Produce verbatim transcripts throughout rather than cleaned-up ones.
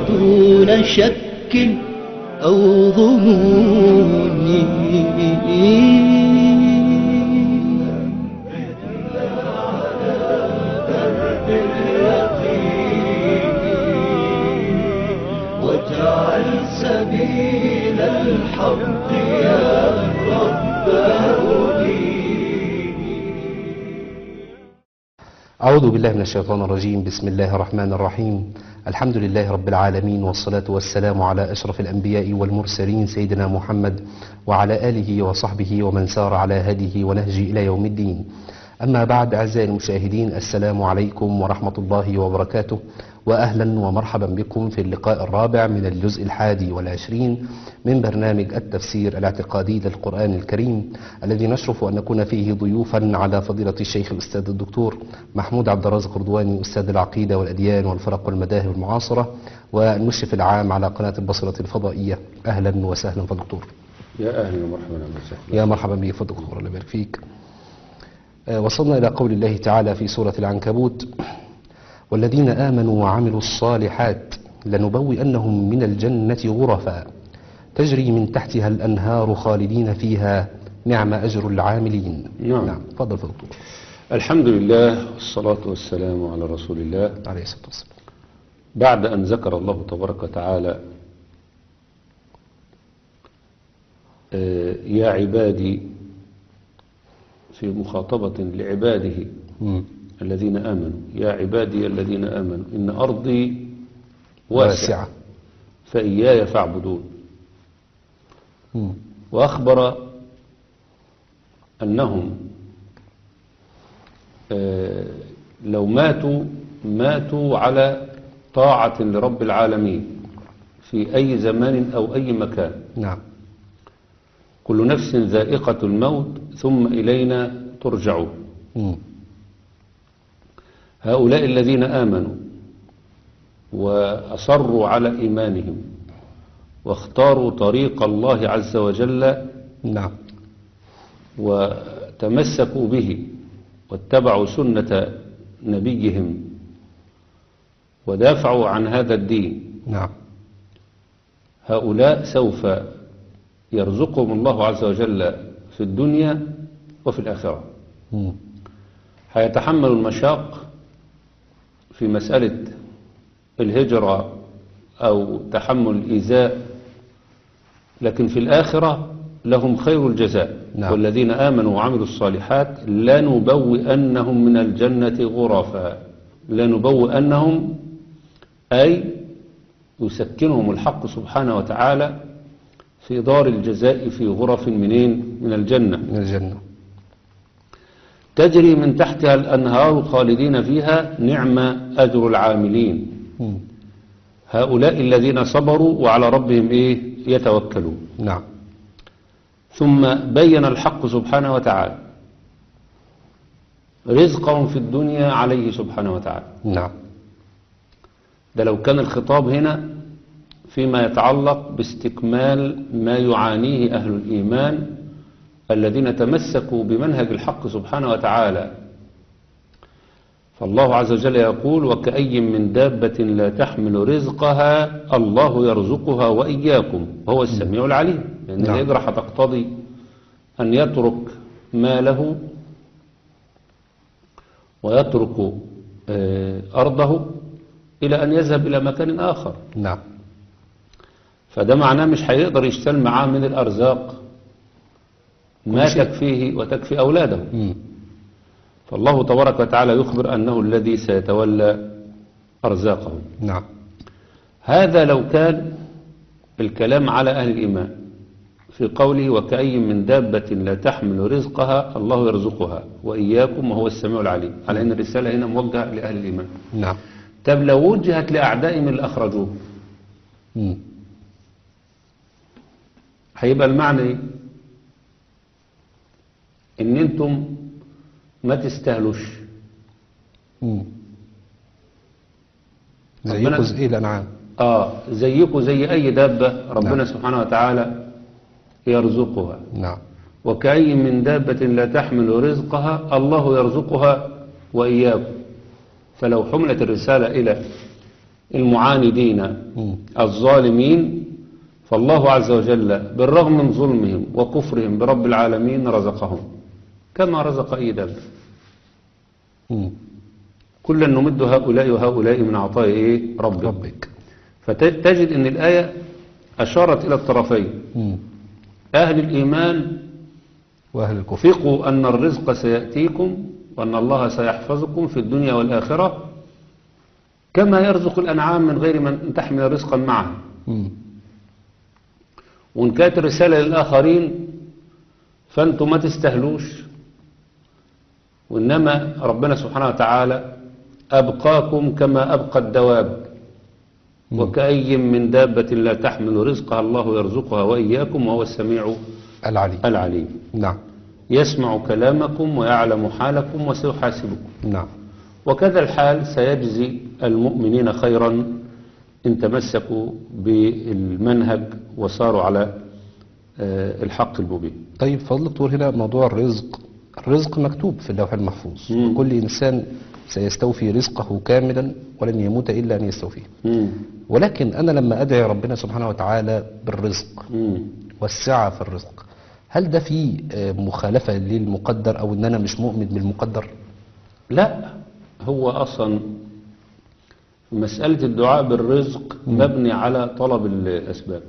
دون شك أو ظنون. واجعل سبيل الحق يا رب أولي. أعوذ بالله من الشيطان الرجيم. بسم الله الرحمن الرحيم. الحمد لله رب العالمين، والصلاة والسلام على أشرف الأنبياء والمرسلين سيدنا محمد وعلى آله وصحبه ومن سار على هديه ونهجه إلى يوم الدين. أما بعد، أعزائي المشاهدين، السلام عليكم ورحمة الله وبركاته، وأهلا ومرحبا بكم في اللقاء الرابع من الجزء الحادي والعشرين من برنامج التفسير الاعتقادي للقرآن الكريم، الذي نشرف أن نكون فيه ضيوفا على فضيلة الشيخ الأستاذ الدكتور محمود عبد الرازق قردواني، أستاذ العقيدة والأديان والفرق والمذاهب المعاصرة، والمشرف العام على قناة البصرة الفضائية. أهلا وسهلا فدكتور. يا أهلا ومرحبا وسهلا. يا مرحبا بك فدكتور، الله يبارك فيك. وصلنا إلى قول الله تعالى في سورة العنكبوت: والذين آمنوا وعملوا الصالحات لنبوئنهم من الجنة غرفا تجري من تحتها الأنهار خالدين فيها نعم أجر العاملين. نعم. نعم. تفضل دكتور. الحمد لله والصلاة والسلام على رسول الله عليه الصلاة والسلام. بعد أن ذكر الله تبارك وتعالى يا عبادي في مخاطبة لعباده مم. الذين آمنوا، يا عبادي الذين آمنوا إن أرضي واسعة, واسعة. فإياي فاعبدون. مم. وأخبر أنهم لو ماتوا ماتوا على طاعة لرب العالمين في أي زمان أو أي مكان. نعم. كل نفس ذائقة الموت ثم إلينا ترجعون. مم. هؤلاء الذين آمنوا وأصروا على إيمانهم واختاروا طريق الله عز وجل، نعم، وتمسكوا به واتبعوا سنة نبيهم ودافعوا عن هذا الدين، نعم، هؤلاء سوف يرزقهم الله عز وجل في الدنيا وفي الآخرة. مم. هيتحملوا المشاق في مسألة الهجرة أو تحمل الإيذاء، لكن في الآخرة لهم خير الجزاء. نعم. والذين آمنوا وعملوا الصالحات لنبوئنهم من الجنة غرفا. لنبوئنهم أي يسكنهم الحق سبحانه وتعالى في دار الجزاء في غرف منين؟ من الجنة. من الجنة. تجري من تحتها الأنهار خالدين فيها نعم أجر العاملين. مم. هؤلاء الذين صبروا وعلى ربهم إيه؟ يتوكلون. نعم. ثم بين الحق سبحانه وتعالى رزقهم في الدنيا عليه سبحانه وتعالى. نعم. ده لو كان الخطاب هنا فيما يتعلق باستكمال ما يعانيه أهل الإيمان الذين تمسكوا بمنهج الحق سبحانه وتعالى. فالله عز وجل يقول: وكأي من دابة لا تحمل رزقها الله يرزقها وإياكم وهو السميع العليم. لأن نعم. الهجرة هتقتضي أن يترك ماله ويترك أرضه إلى أن يذهب إلى مكان آخر. نعم. فده معناه مش هيقدر يشتغل معاه من الأرزاق ما شيء. تكفيه وتكفي أولاده. مم. فالله تبارك وتعالى يخبر أنه الذي سيتولى أرزاقهم. نعم. هذا لو كان الكلام على أهل الإيمان في قوله: وكأي من دابة لا تحمل رزقها الله يرزقها وإياكم وهو السميع العليم، على أن الرسالة هنا موجهة لأهل الإيمان. نعم. طب لو وجهت لأعدائهم اللي أخرجوه مم. هيبقى المعنى إيه؟ إن أنتم ما تستاهلوش. مم. ربنا- زيكم زي الأنعام. آه زيكم زي أي دابة ربنا نعم. سبحانه وتعالى يرزقها. نعم. وكأي من دابة لا تحمل رزقها الله يرزقها وإياكم. فلو حملت الرسالة إلى المعاندين مم. الظالمين، فالله عز وجل بالرغم من ظلمهم وكفرهم برب العالمين رزقهم كما رزق أي دابة. مم. كلا نمد هؤلاء وهؤلاء من عطاء إيه؟ ربك. ربك. فتجد أن الآية أشارت إلى الطرفين، مم. أهل الإيمان وأهل الكفر. ثقوا أن الرزق سيأتيكم وأن الله سيحفظكم في الدنيا والآخرة كما يرزق الأنعام من غير من تحمل رزقا معه. مم. وإن كانت الرسالة للآخرين فأنتم ما تستهلوش، وإنما ربنا سبحانه وتعالى أبقاكم كما أبقى الدواب، مم. وكأي من دابة لا تحمل رزقها الله يرزقها وإياكم وهو السميع العلي. العليم. نعم. يسمع كلامكم ويعلم حالكم وسيحاسبكم. نعم. وكذا الحال سيجزي المؤمنين خيرا إن تمسكوا بالمنهج وصاروا على آه، الحق المبين. طيب فضل دكتور، هنا موضوع الرزق، الرزق مكتوب في اللوح المحفوظ، مم. كل إنسان سيستوفي رزقه كاملا ولن يموت إلا أن يستوفيه. مم. ولكن أنا لما أدعي ربنا سبحانه وتعالى بالرزق مم. والسعة في الرزق، هل ده فيه آه، مخالفة للمقدر أو أن أنا مش مؤمن بالمقدر؟ لا، هو أصلا مسألة الدعاء بالرزق مبني على طلب الأسباب.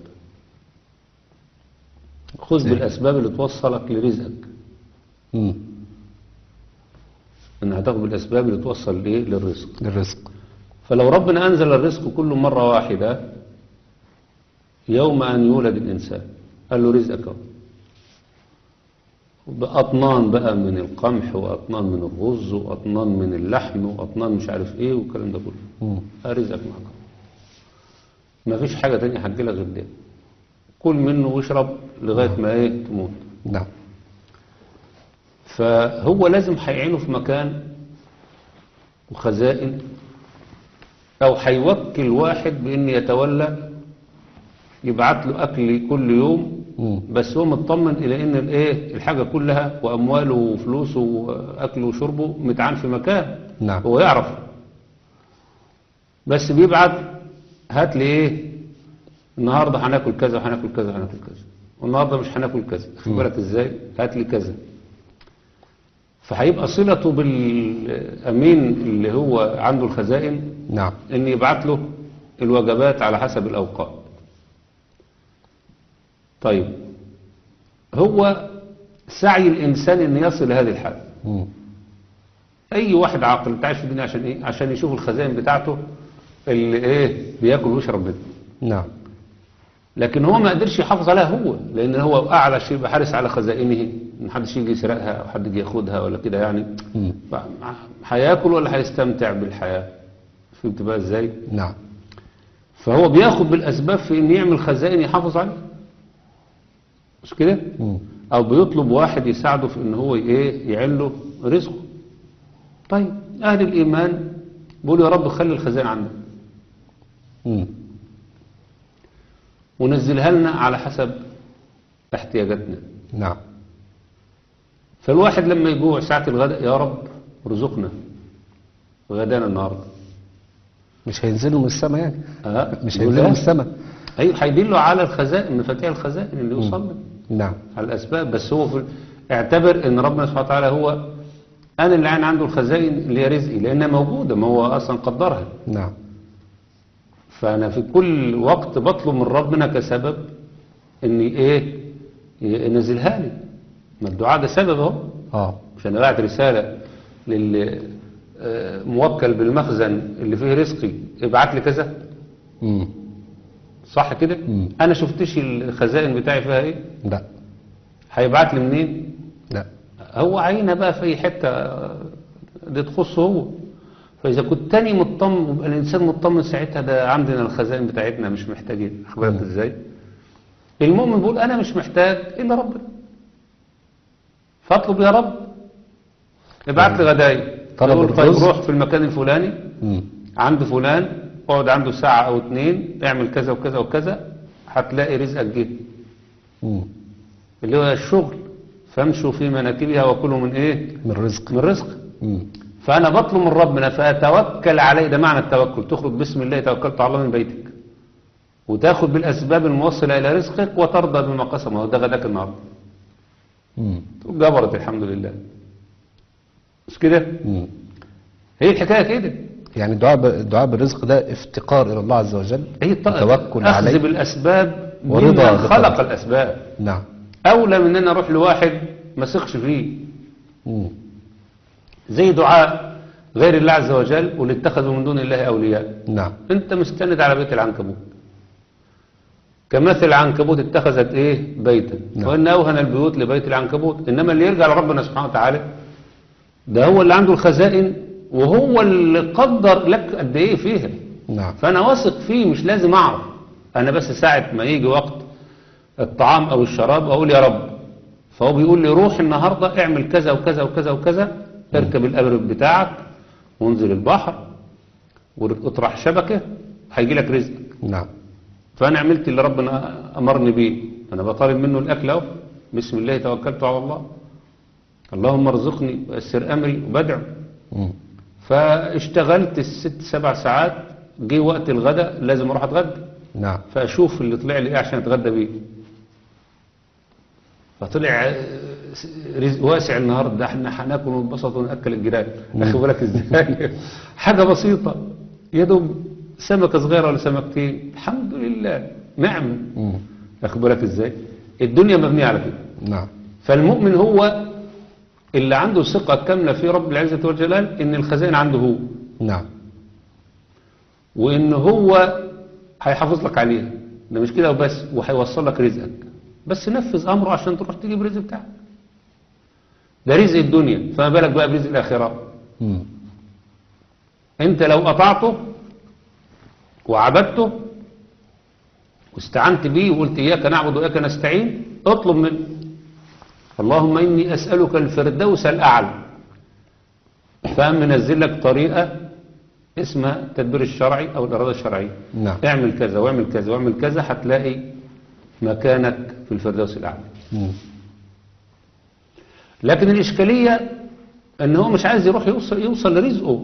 خذ زي. بالأسباب اللي توصلك لرزقك، مم. إن هتاخد بالأسباب اللي توصل لإيه؟ للرزق. للرزق. فلو ربنا أنزل الرزق كل مرة واحدة يوم أن يولد الإنسان قال له رزقك أهو، بأطنان بقى من القمح وأطنان من الرز وأطنان من اللحم وأطنان مش عارف إيه والكلام ده كله، مم. رزقك معك، ما فيش حاجة تانية هتجيلك غير ده، كل منه واشرب لغاية ما إيه؟ تموت. نعم. فهو لازم هيعينه في مكان وخزائن، أو هيوكل واحد بأن يتولى يبعت له أكل كل يوم، مم. بس هو مطمن إلى أن الإيه؟ الحاجة كلها وأمواله وفلوسه وأكله وشربه متعان في مكان. نعم. هو يعرف، بس بيبعت هات لي إيه؟ النهاردة هناكل كذا وهناكل كذا وهناكل كذا، والنهاردة مش هناكل كذا، خد بالك إزاي؟ هات لي كذا. فهيبقى صلته بالأمين اللي هو عنده الخزائن نعم. ان يبعت له الوجبات على حسب الأوقات. طيب هو سعي الإنسان ان يصل لهذه الحالة. مم. أي واحد عاقل انت عايش في الدنيا عشان إيه؟ عشان يشوف الخزائن بتاعته اللي إيه بياكل ويشرب منها. نعم. لكن هو ما قدرش يحافظ عليها هو، لأن هو أعلى شيء بحرص على خزائنه، إن حدش يجي يسرقها أو حد يجي ياخدها ولا كده يعني. مم. هياكل ولا هيستمتع بالحياة؟ فهمت بقى إزاي؟ نعم. فهو بياخد بالأسباب في إن يعمل خزائن يحافظ عليها، مش كده؟ مم. أو بيطلب واحد يساعده في إن هو إيه يعين له رزقه. طيب أهل الإيمان بيقولوا يا رب خلي الخزائن عندنا مم. ونزلها لنا على حسب احتياجاتنا. نعم. فالواحد لما يجوع ساعة الغداء يا رب رزقنا غدانا النهارده، مش هينزلوا من السماء يعني. أه؟ مش يقول هينزلوا لا. من السماء. أيوه هيدله على الخزائن، مفاتيح الخزائن اللي يوصل له نعم. على الأسباب. بس هو في اعتبر إن ربنا سبحانه وتعالى هو أنا اللي عين عنده الخزائن اللي هي رزقي، لأنها موجودة، ما هو أصلا قدرها. نعم. فأنا في كل وقت بطلب من ربنا كسبب إني إيه ينزلها لي. ما الدعاء ده سبب أهو. اه. مش أنا بعت رسالة للموكل بالمخزن اللي فيه رزقي ابعت لي كذا، مم. صح كده؟ مم. أنا شفتش الخزائن بتاعي فيها إيه؟ لا. هيبعت لي منين؟ لا. هو عينه بقى في أي حتة دي تخصه هو. فإذا كنت تاني مطمن يبقى الإنسان مطمن ساعتها، ده عندنا الخزائن بتاعتنا مش محتاجين. أخبرت إزاي؟ المؤمن بيقول أنا مش محتاج إلا ربنا، فاطلب يا رب ابعت لي غداي. طلب يقول طيب الرزق. روح في المكان الفلاني مم. عند فلان اقعد عنده ساعة أو اتنين اعمل كذا وكذا وكذا هتلاقي رزقك جه، مم. اللي هو الشغل. فامشوا في مناكبها وكلوا من إيه؟ من رزق. من رزق. مم. فأنا بطلب من ربنا فأتوكل عليه. ده معنى التوكل، تخرج بسم الله توكلت على الله من بيتك وتاخد بالأسباب الموصلة إلى رزقك وترضى بما قسم. هو ده غداك النهارده، مم. جبرت الحمد لله. مش كده؟ مم. هي الحكاية كده. يعني الدعاء ب- الدعاء بالرزق ده افتقار إلى الله عز وجل، هي الط- وتوكل أخذ عليه بالأسباب ورضا ممن خلق بقدره. الأسباب. نعم. أولى من أن أنا أروح لواحد ما ثقش فيه، مم. زي دعاء غير الله عز وجل واللي اتخذوا من دون الله أولياء. نعم. أنت مستند على بيت العنكبوت، كمثل العنكبوت اتخذت إيه بيتا، نعم. وإن أوهن البيوت لبيت العنكبوت. إنما اللي يرجع لربنا سبحانه وتعالى ده هو اللي عنده الخزائن وهو اللي قدر لك قد إيه فيها. نعم. فأنا واثق فيه، مش لازم أعرف. أنا بس ساعة ما يجي وقت الطعام أو الشراب أقول يا رب، فهو بيقول لي روح النهاردة اعمل كذا وكذا وكذا وكذا، اركب الأبرب بتاعك وانزل البحر واطرح شبكة هيجي لك رزقك. نعم. فأنا عملت اللي ربنا أمرني بيه. أنا بطالب منه الأكل أهو، بسم الله توكلت على الله، اللهم ارزقني ويسر أمري وبدعو. مم. فاشتغلت الست سبع ساعات، جه وقت الغداء لازم أروح أتغدى، نعم. فأشوف اللي طلع لي إيه عشان أتغدى بيه. فطلع رزق واسع النهارده، ده احنا هناكل ونتبسط وناكل الجيران. اخد بالك ازاي؟ حاجه بسيطه يا دوب، سمكه صغيره ولا سمكتين، الحمد لله نعم. مم. اخد بالك ازاي؟ الدنيا مبنيه على كده. نعم. فالمؤمن هو اللي عنده ثقه كامله في رب العزه والجلال ان الخزائن عنده هو، نعم. وان هو هيحافظ لك عليها. ده مش كده وبس، وهيوصل لك رزقك، بس نفذ امره عشان تروح تجيب رزق بتاعك. ده رزق الدنيا، فما بالك بقى برزق الاخره. مم. انت لو قطعته وعبدته واستعنت بيه وقلت اياك نعبد واياك نستعين، اطلب منه اللهم اني اسالك الفردوس الاعلى، فقام منزل لك طريقه اسمها التدبير الشرعي او الاراده الشرعيه. نعم. اعمل كذا واعمل كذا واعمل كذا، هتلاقي مكانك في الفردوس الاعلى. مم. لكن الإشكالية أن هو مش عايز يروح يوصل, يوصل لرزقه،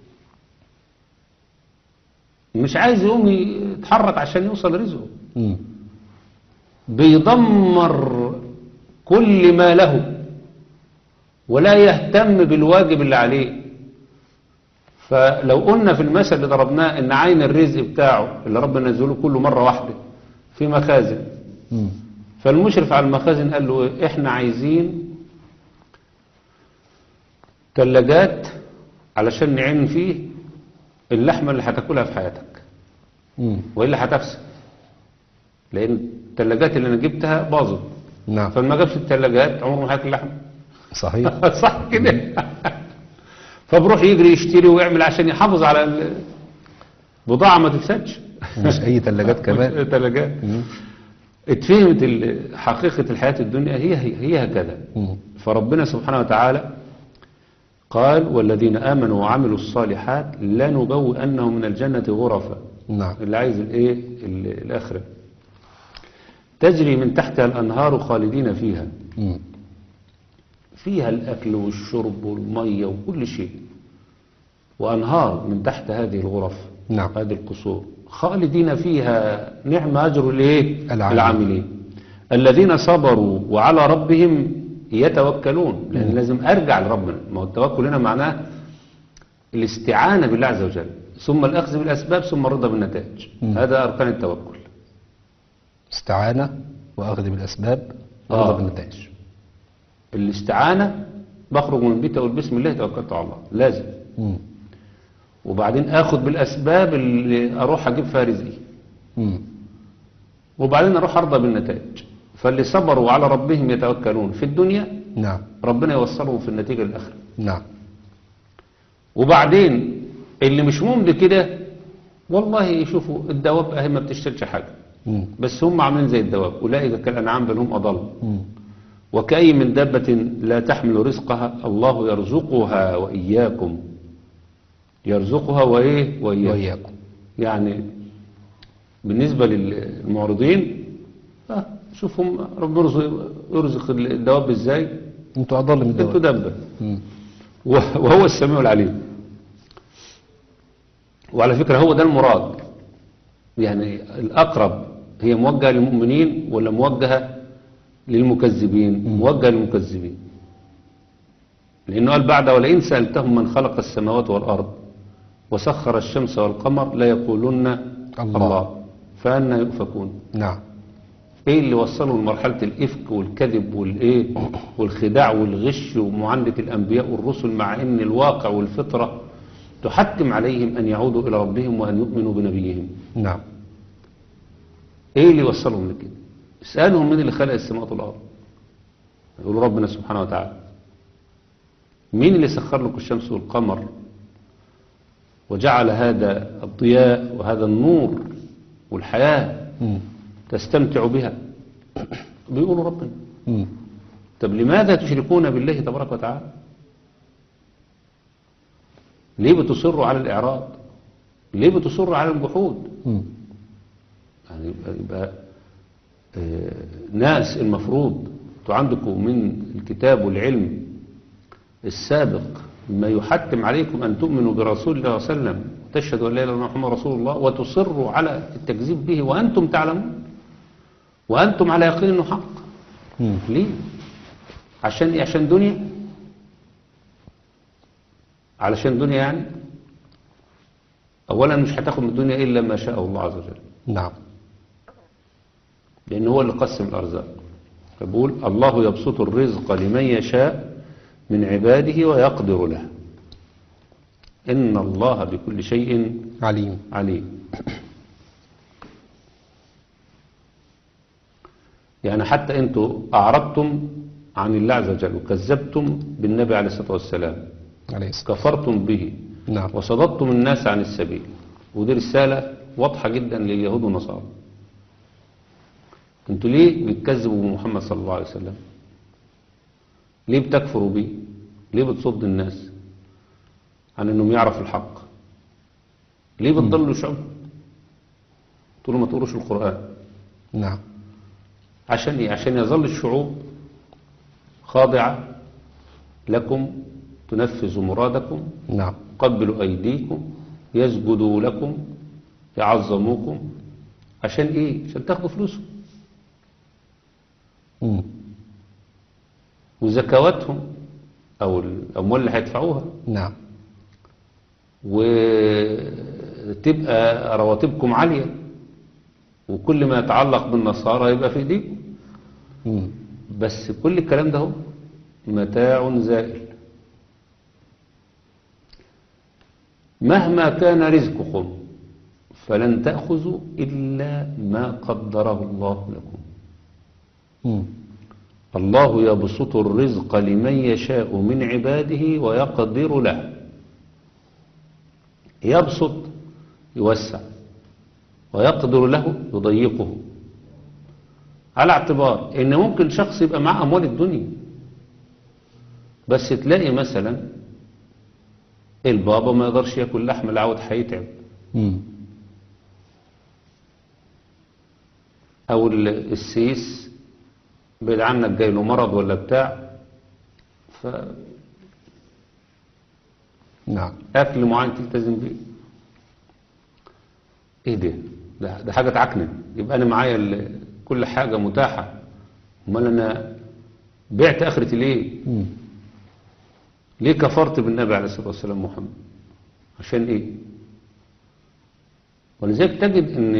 مش عايز يقوم يتحرك عشان يوصل لرزقه، مم. بيدمر كل ما له ولا يهتم بالواجب اللي عليه. فلو قلنا في المثل اللي ضربناه ان عين الرزق بتاعه اللي ربنا نزله كله مرة واحدة في مخازن، مم. فالمشرف على المخازن قال له إيه؟ احنا عايزين ثلاجات علشان نعين فيه اللحمة اللي هتاكلها في حياتك، مم. وإلا هتفسد، لأن الثلاجات اللي أنا جبتها باظت. نعم. فما جابش الثلاجات عمره ما هياكل لحمة. صحيح. صح كده. فبروح يجري يشتري ويعمل عشان يحافظ على البضاعة ما تفسدش. مش أي ثلاجات كمان. ثلاجات. مم. اتفهمت ال- حقيقة الحياة الدنيا هي هي, هي هكذا. مم. فربنا سبحانه وتعالى قال والذين آمنوا وعملوا الصالحات لنبوئنهم من الجنة غرفا. نعم. اللي عايز الايه ال- الآخرة تجري من تحتها الأنهار خالدين فيها، مم. فيها الأكل والشرب والمية وكل شيء، وأنهار من تحت هذه الغرف. نعم. هذه القصور خالدين فيها، نعم أجر الايه العاملين. العاملين الذين صبروا وعلى ربهم يتوكلون. لأن لازم أرجع لربنا، ما هو التوكل هنا معناه الاستعانة بالله عز وجل، ثم الأخذ بالأسباب، ثم الرضا بالنتائج. مم. هذا أركان التوكل. استعانة وأخذ بالأسباب ورضا آه. بالنتائج. الاستعانة بخرج من بيتي أقول بسم الله توكلت على الله، لازم. مم. وبعدين أخذ بالأسباب اللي أروح أجيب فيها رزقي، مم. وبعدين أروح أرضى بالنتائج. فاللي صبروا على ربهم يتوكلون في الدنيا نعم. ربنا يوصلهم في النتيجة الآخرة. نعم. وبعدين اللي مش ممكن كده والله يشوفوا الدواب اهي ما بتشتريش حاجة، مم. بس هم عاملين زي الدواب، أولئك كالأنعام بل هم أضل. مم. وكأي من دابة لا تحمل رزقها الله يرزقها وإياكم، يرزقها وإيه وإياكم. وإياكم. يعني بالنسبة للمعرضين آه شوفهم ربنا يرزق- يرزق الدواب ازاي، انتوا أضل من انتوا الدواب. دبة. مم. وهو السميع العليم. وعلى فكرة هو ده المراد، يعني الأقرب هي موجهة للمؤمنين ولا موجهة للمكذبين؟ موجهة للمكذبين، لأنه قال بعد ولئن سألتهم من خلق السماوات والأرض وسخر الشمس والقمر لا يقولون الله, الله. فأنا يؤفكون. نعم. ايه اللي وصلوا لمرحلة الإفك والكذب والايه والخداع والغش ومعاندة الأنبياء والرسل، مع ان الواقع والفطرة تحتم عليهم أن يعودوا إلى ربهم وأن يؤمنوا بنبيهم. نعم. ايه اللي وصلهم لكده؟ اسألهم مين اللي خلق السماوات والأرض، يقولوا ربنا سبحانه وتعالى. مين اللي سخر لكم الشمس والقمر وجعل هذا الضياء وهذا النور والحياة م. تستمتع بها؟ بيقولوا ربنا. م. طب لماذا تشركون بالله تبارك وتعالى؟ ليه بتصروا على الإعراض؟ ليه بتصروا على الجحود؟ م. يعني يبقى, يبقى آه ناس المفروض عندكم من الكتاب والعلم السابق ما يحتم عليكم أن تؤمنوا برسول الله صلى الله عليه وسلم وتشهدوا أن لا إله إلا الله محمد رسول الله، وتصروا على التكذيب به وأنتم تعلمون وأنتم على يقين أنه حق. م. ليه؟ عشان إيه؟ عشان دنيا؟ علشان دنيا يعني؟ أولا مش هتاخد من الدنيا إلا ما شاء الله عز وجل. نعم. لأنه هو اللي قسم الأرزاق. فبقول الله يبسط الرزق لمن يشاء من عباده ويقدر له إن الله بكل شيء عليم. عليم. يعني حتى أنتوا أعرضتم عن الله عز وجل وكذبتم بالنبي عليه الصلاة والسلام، عليه الصلاة. كفرتم به. نعم. وصددتم الناس عن السبيل، ودي رسالة واضحة جدا لليهود والنصارى. انتوا ليه بتكذبوا بمحمد صلى الله عليه وسلم؟ ليه بتكفروا به؟ ليه بتصد الناس عن انهم يعرفوا الحق؟ ليه بتضلوا شعب؟ تقولوا ما تقروش القرآن. نعم. عشان ايه؟ عشان يظل الشعوب خاضعة لكم، تنفذوا مرادكم، نعم. قبلوا أيديكم، يسجدوا لكم، يعظموكم. عشان ايه؟ عشان تاخدوا فلوسهم م. وزكواتهم او الاموال اللي هيدفعوها. نعم. وتبقى رواتبكم عالية، وكل ما يتعلق بالنصارى يبقى في ايديكم. م. بس كل الكلام ده متاع زائل. مهما كان رزقكم فلن تأخذوا إلا ما قدره الله لكم. م. الله يبسط الرزق لمن يشاء من عباده ويقدر له. يبسط يوسع، ويقدر له يضيقه، على اعتبار ان ممكن شخص يبقى معاه اموال الدنيا بس تلاقي مثلا البابا ما يقدرش ياكل لحم العود هيتعب، م. او السيس بعيد عنك جاي له مرض ولا بتاع، ف نعم. اكل معين تلتزم بيه. ايه ده؟ ده, ده حاجه تعكنن. يبقى انا معايا ال- كل حاجه متاحه، امال انا بعت اخرتي ليه؟ م. ليه كفرت بالنبي عليه الصلاه والسلام محمد؟ عشان ايه؟ ولذلك تجد ان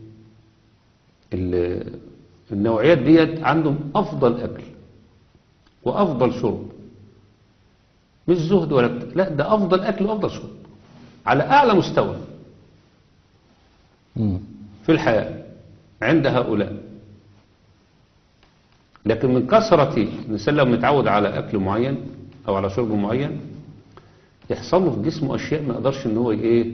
ال- النوعيات ديت عندهم افضل اكل وافضل شرب، مش زهد ولا بتاع. لا، ده افضل اكل وافضل شرب على اعلى مستوى م. في الحياة عند هؤلاء. لكن من كثرة الإنسان لو متعود على أكل معين أو على شرب معين يحصل له في جسمه أشياء ما يقدرش إن هو إيه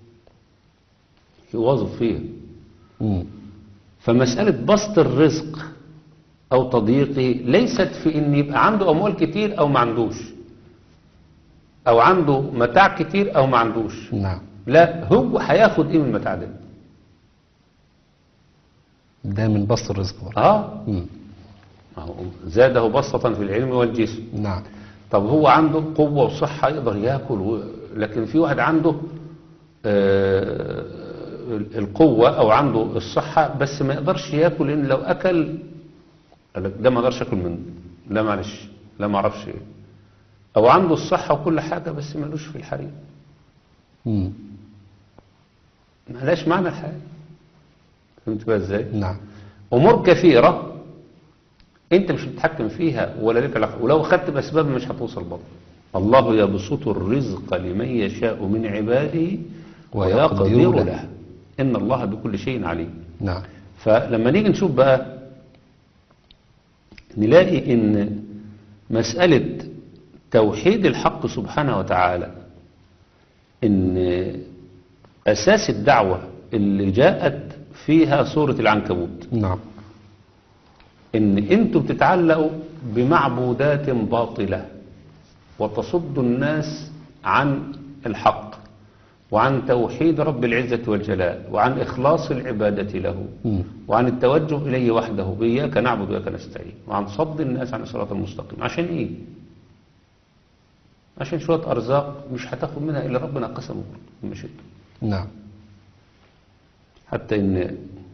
يواظب فيها. م. فمسألة بسط الرزق أو تضييقه ليست في إن يبقى عنده أموال كتير أو ما عندوش، أو عنده متاع كتير أو ما عندوش. نعم. لا، هو هياخد إيه من المتاع ده؟ ده من بسط الرزق برضه. آه م. ما هو زاده بسطة في العلم والجسم. نعم. طب هو عنده قوة وصحة يقدر ياكل و... لكن في واحد عنده آه القوة او عنده الصحة بس ما يقدرش ياكل، لان لو اكل قال لك ده ما اقدرش اكل منه، لا معلش لا ما اعرفش ايه. او عنده الصحة وكل حاجة بس مالوش في الحريم، مم. ملاش معنى الحياة. فهمت بقى ازاي؟ نعم. امور كثيرة انت مش متحكم فيها ولا لك علاقة، ولو خدت باسباب مش هتوصل برضه. الله يبسط الرزق لمن يشاء من عباده ويقدر ويقدر له. له ان الله بكل شيء عليم. نعم. فلما نيجي نشوف بقى نلاقي ان مسألة توحيد الحق سبحانه وتعالى ان اساس الدعوة اللي جاءت فيها سورة العنكبوت نعم. ان انتم بتتعلقوا بمعبودات باطلة وتصدوا الناس عن الحق وعن توحيد رب العزة والجلال وعن إخلاص العبادة له مم. وعن التوجه إليه وحده بإياك نعبد وإياك نستعين وعن صد الناس عن الصراط المستقيم. عشان إيه؟ عشان شوية أرزاق مش هتاخد منها إلا ربنا قسمه مش انت. نعم. حتى إن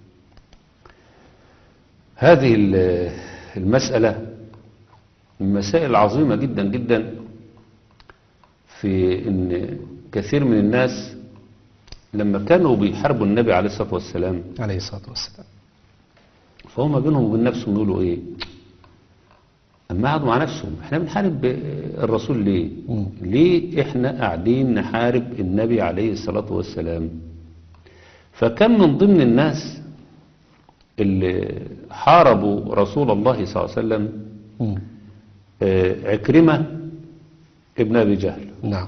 هذه المسألة من المسائل العظيمة جدا جدا، في إن كثير من الناس لما كانوا بيحاربوا النبي عليه الصلاة والسلام عليه الصلاة والسلام فهم بينهم وبين نفسهم يقولوا ايه، اما قعدوا مع نفسهم احنا بنحارب الرسول ليه؟ مم. ليه احنا قاعدين نحارب النبي عليه الصلاة والسلام؟ فكان من ضمن الناس اللي حاربوا رسول الله صلى الله عليه وسلم مم. آه، عكرمة ابن ابي جهل. نعم.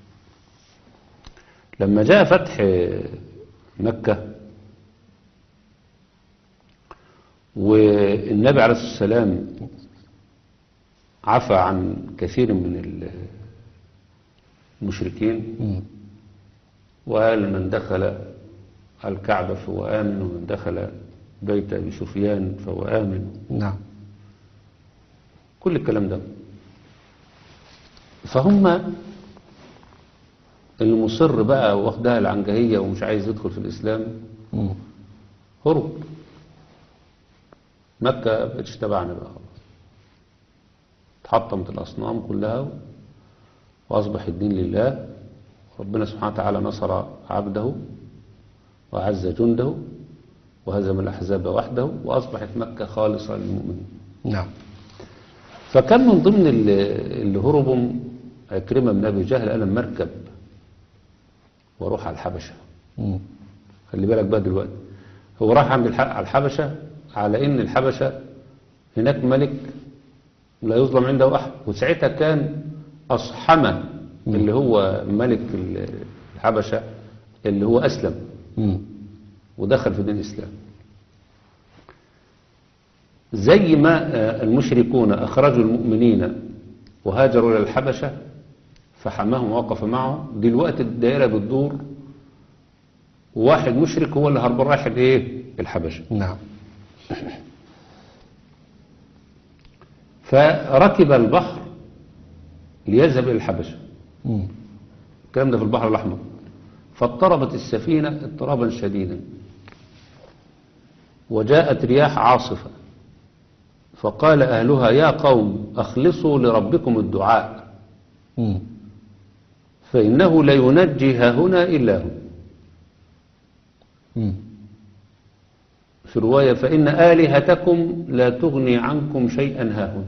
لما جاء فتح مكة والنبي عليه الصلاة والسلام عفى عن كثير من المشركين مم. وقال من دخل الكعبة فهو آمن ومن دخل بيت أبي سفيان فهو آمن، نعم. كل الكلام ده. فهم اللي مصر بقى واخدها العنجهية ومش عايز يدخل في الإسلام مم. هرب مكة، بقتش تبعنا بقى خلاص، اتحطمت الأصنام كلها وأصبح الدين لله. ربنا سبحانه وتعالى نصر عبده وعز جنده وهزم الأحزاب وحده وأصبحت مكة خالصة للمؤمنين. نعم. فكان من ضمن اللي اللي هربوا عكرمة بن أبي جهل قال مركب واروح على الحبشة. مم. خلي بالك بقى دلوقتي هو راح عند الح- على الحبشة على ان الحبشة هناك ملك لا يظلم عنده احد، وساعتها كان اصحمة اللي هو ملك ال- الحبشة اللي هو اسلم مم. ودخل في دين الاسلام. زي ما آه، المشركون اخرجوا المؤمنين وهاجروا الى الحبشة فحماهم ووقف معهم، دلوقتي الدائرة بتدور واحد مشرك هو اللي هرب رايح الايه الحبشة. نعم. فركب البحر ليذهب الى الحبشة، مم. الكلام ده في البحر الاحمر. فاضطربت السفينة اضطرابا شديدا وجاءت رياح عاصفة، فقال اهلها يا قوم اخلصوا لربكم الدعاء مم. فانه لا ينجي هنا الا هو. مم. في رواية فإن آلهتكم لا تغني عنكم شيئا هاهنا.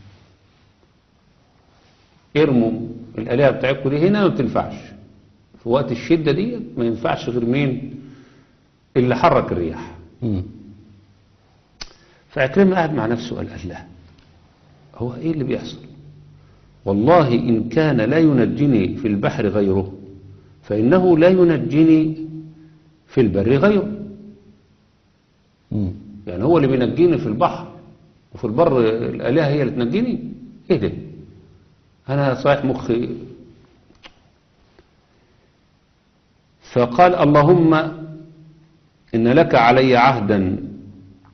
ارموا الآلهة بتاعتكم دي هنا ما بتنفعش في وقت الشدة دي، ما ينفعش غير مين اللي حرك الرياح. مم. فعكرمة قاعد مع نفسه قال الله هو ايه اللي بيحصل؟ والله إن كان لا ينجني في البحر غيره فإنه لا ينجني في البر غيره. مم. يعني هو اللي بينجيني في البحر وفي البر الآلهة هي اللي تنجيني؟ ايه ده؟ انا صحيح مخي. فقال اللهم ان لك علي عهدا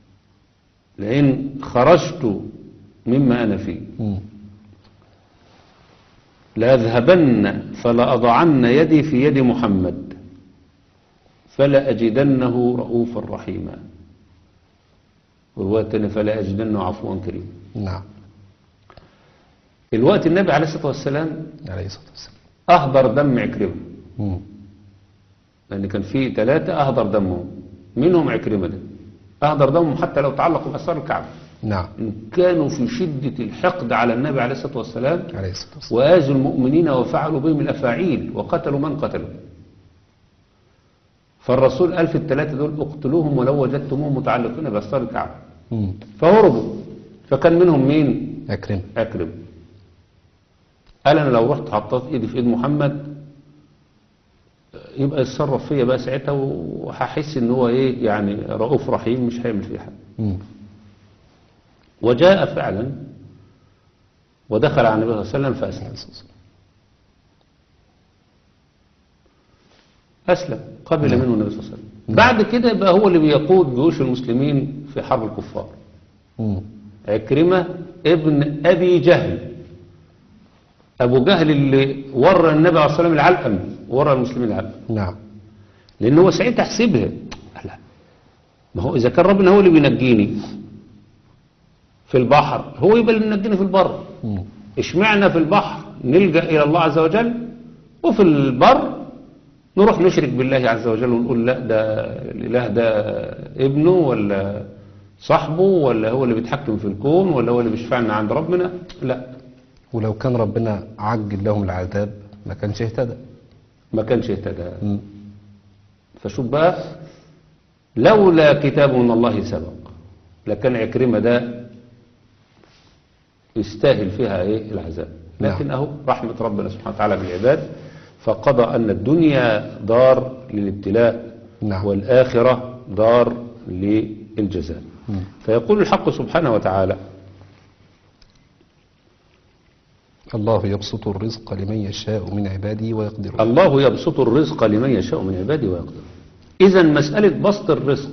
لئن خرجت مما انا فيه مم. لأذهبن فلأضعن يدي في يد محمد فلأجدنه رؤوفا رحيما، ورواية فلا أجدنه عفوا كريما. نعم. الوقت النبي عليه الصلاة والسلام عليه الصلاة والسلام أهدر دم عكرمة، مم. لأن كان في ثلاثة أهدر دمهم، منهم عكرمة ده أهدر دمهم حتى لو تعلقوا بأسرار الكعبة. نعم. إن كانوا في شدة الحقد على النبي عليه الصلاة والسلام عليه الصلاة والسلام وآذوا المؤمنين وفعلوا بهم الأفاعيل وقتلوا من قتلوا. فالرسول قال في الثلاثة دول اقتلوهم ولو وجدتموهم متعلقين بأسرار الكعبة. مم. فهربوا، فكان منهم مين؟ أكرم. أكرم. قال أنا لو رحت حطيت إيدي في إيد محمد يبقى يتصرف فيا بقى ساعتها وهحس إن هو إيه يعني رؤوف رحيم مش هيعمل فيه حاجة. مم. وجاء فعلا ودخل على النبي صلى الله عليه وسلم فأسلم. أسلم قبل منه النبي صلى الله عليه وسلم. بعد كده يبقى هو اللي بيقود جيوش المسلمين في حرب الكفار. مم. عكرمة ابن أبي جهل، أبو جهل اللي ورى النبي عليه الصلاة والسلام العلقم، ورى المسلمين العلقم. نعم. لأنه هو ساعتها حسبها، لا ما هو إذا كان ربنا هو اللي بينجيني في البحر هو يبقى اللي بينجيني في البر. مم. اشمعنا في البحر نلجأ إلى الله عز وجل وفي البر نروح نشرك بالله عز وجل ونقول لا ده الإله ده ابنه ولا صاحبه ولا هو اللي بيتحكم في الكون ولا هو اللي بيشفعنا عند ربنا. لا، ولو كان ربنا عجل لهم العذاب ما كانش اهتدى. ما كانش اهتدى. مم. فشوف بقى لولا كتاب من الله سبق لكان عكرمة ده يستاهل فيها ايه العذاب. لكن نعم. اهو رحمة ربنا سبحانه وتعالى بالعباد فقضى ان الدنيا دار للابتلاء نعم. والآخرة دار للجزاء. مم. فيقول الحق سبحانه وتعالى الله يبسط الرزق لمن يشاء من عباده ويقدر. الله يبسط الرزق لمن يشاء من عباده ويقدر. إذا مسألة بسط الرزق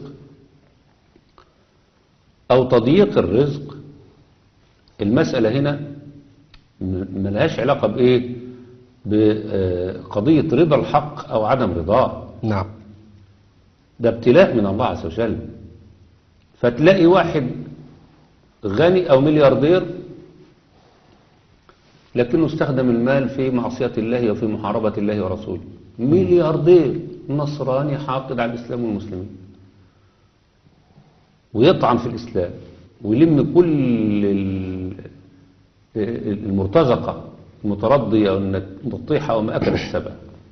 أو تضييق الرزق المسألة هنا ملهاش علاقة بإيه؟ بقضية رضا الحق أو عدم رضاه. نعم. ده ابتلاء من الله عز وجل. فتلاقي واحد غني أو ملياردير لكنه استخدم المال في معصية الله وفي محاربة الله ورسوله. ملياردير نصراني حاقد على الإسلام والمسلمين ويطعن في الإسلام ويلم كل المرتزقة المترضية والنطيحة وما أكل السبع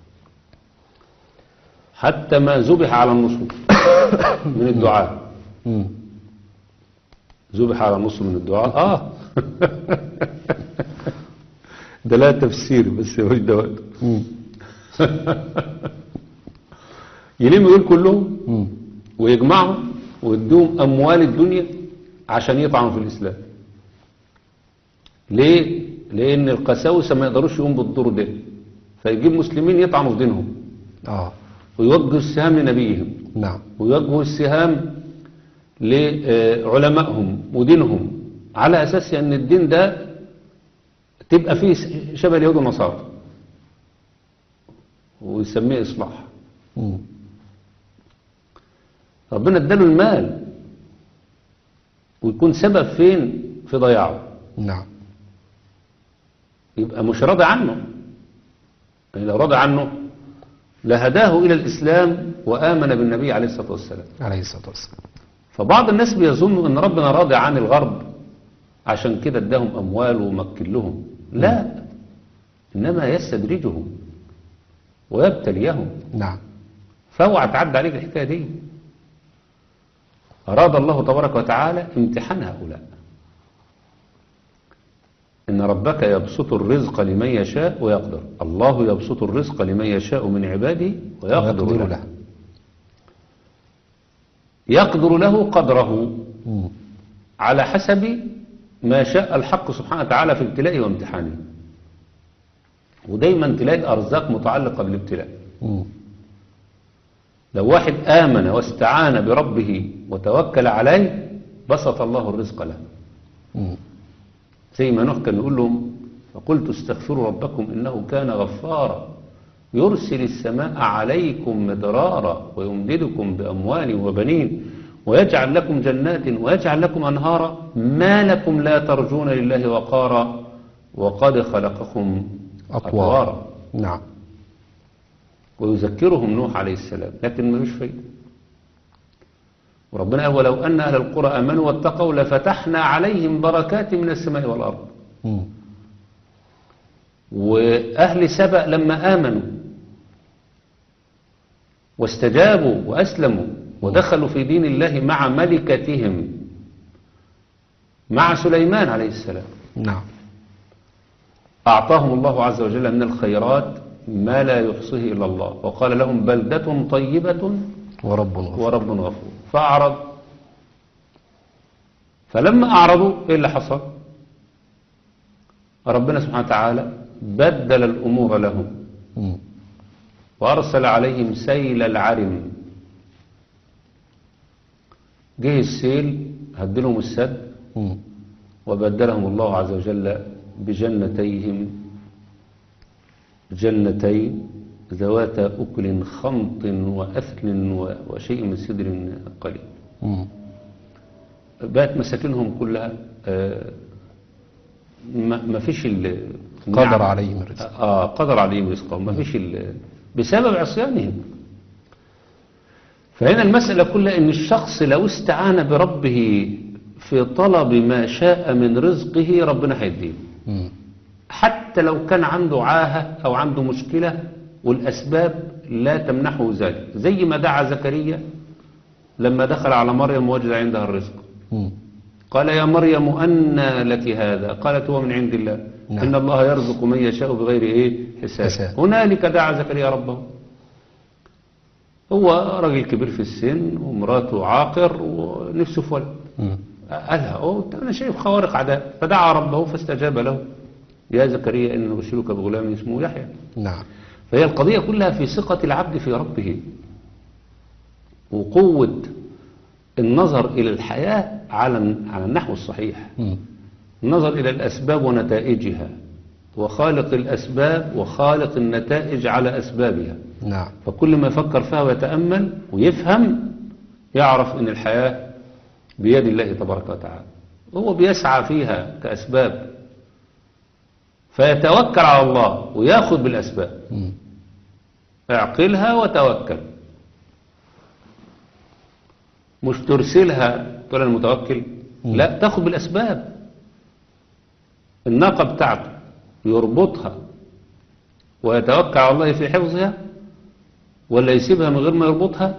حتى ما ذبح على النصب من الدعاء. مم. ذبح على النصب من الدعاء آه ده لا تفسير بس مش ده وقته. يلم دول كلهم مم. ويجمعهم ويدوهم أموال الدنيا عشان يطعنوا في الإسلام. ليه؟ لأن القساوسة ما يقدروش يقوم بالدور ده فيجيب مسلمين يطعنوا في دينهم آه. ويوجهوا السهام لنبيهم نعم. ويوجهوا السهام لعلمائهم ودينهم على أساس أن الدين ده تبقى فيه شبه اليهود والنصارى ويسميه إصلاح. مم. ربنا اداله المال ويكون سبب فين في ضياعه. نعم. يبقى مش راضي عنه. يعني لو راضي عنه لهداه إلى الإسلام وآمن بالنبي عليه الصلاة والسلام. عليه الصلاة والسلام. فبعض الناس بيظنوا أن ربنا راضي عن الغرب عشان كده اداهم أموال ومكن لهم. لا، إنما يستدرجهم ويبتليهم. نعم. فاوعى تعدي عليك الحكاية دي. أراد الله تبارك وتعالى امتحان هؤلاء. إن ربك يبسط الرزق لمن يشاء ويقدر. الله يبسط الرزق لمن يشاء من عباده ويقدر ويقدر له. له. يقدر له قدره مم. على حسب ما شاء الحق سبحانه وتعالى في ابتلائه وامتحانه. ودايما تلاقي أرزاق متعلقة بالابتلاء. مم. لو واحد آمن واستعان بربه وتوكل عليه بسط الله الرزق له. مم. زي ما نوح كان يقول لهم فقلت استغفروا ربكم إنه كان غفارا يرسل السماء عليكم مدرارا ويمددكم بأموال وبنين ويجعل لكم جنات ويجعل لكم أنهارا ما لكم لا ترجون لله وقارا وقد خلقكم أطوارا. نعم. ويذكرهم نوح عليه السلام لكن ما فيش فايدة. وربنا قال ولو أن أهل القرى آمنوا واتقوا لفتحنا عليهم بركات من السماء والأرض. م. وأهل سبأ لما آمنوا واستجابوا وأسلموا ودخلوا في دين الله مع ملكتهم مع سليمان عليه السلام نعم. أعطاهم الله عز وجل من الخيرات ما لا يحصيه إلا الله وقال لهم بلدة طيبة ورب غفور ورب غفور فأعرض. فلما أعرضوا إيه اللي حصل؟ ربنا سبحانه وتعالى بدل الأمور لهم م. وأرسل عليهم سيل العرم. جه السيل هدلهم السد م. وبدلهم الله عز وجل بجنتيهم جنتين ذواتا أكل خمط وأثل وشيء من سدر قليل. م. بقت مساكنهم كلها ما فيش قدر عليهم الرزق. آه قدر عليهم رزقهم ما فيش بسبب عصيانهم. فهنا المسألة كلها إن الشخص لو استعان بربه في طلب ما شاء من رزقه ربنا هيديه حتى لو كان عنده عاهة أو عنده مشكلة والأسباب لا تمنحه ذلك زي ما دعا زكريا لما دخل على مريم وجد عندها الرزق م. قال يا مريم أنى لك هذا قالت هو من عند الله نعم. إن الله يرزق من يشاء بغير إيه حساب, حساب. هنالك دعا زكريا ربه. هو راجل كبير في السن ومراته عاقر ونفسه في ولد قالها أوه أنا شايف خوارق عداء فدعا ربه فاستجاب له يا زكريا إن نبشرك بغلام اسمه يحيى. نعم. فهي القضية كلها في ثقة العبد في ربه وقوة النظر إلى الحياة على على النحو الصحيح م. النظر إلى الأسباب ونتائجها وخالق الأسباب وخالق النتائج على أسبابها. نعم. فكل ما يفكر فيها ويتأمل ويفهم يعرف أن الحياة بيد الله تبارك وتعالى هو بيسعى فيها كأسباب فيتوكل على الله ويأخذ بالأسباب م. اعقلها وتوكل مش ترسلها تقول المتوكل م. لا تأخذ بالأسباب. الناقة بتاعته يربطها ويتوكل على الله في حفظها ولا يسيبها من غير ما يربطها